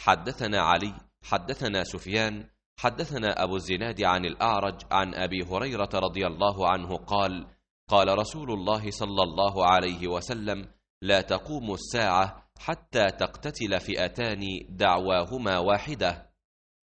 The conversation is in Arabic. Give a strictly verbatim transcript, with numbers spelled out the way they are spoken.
حدثنا علي حدثنا سفيان حدثنا أبو الزناد عن الأعرج عن أبي هريرة رضي الله عنه قال قال رسول الله صلى الله عليه وسلم لا تقوم الساعة حتى تقتتل فئتان دعواهما واحدة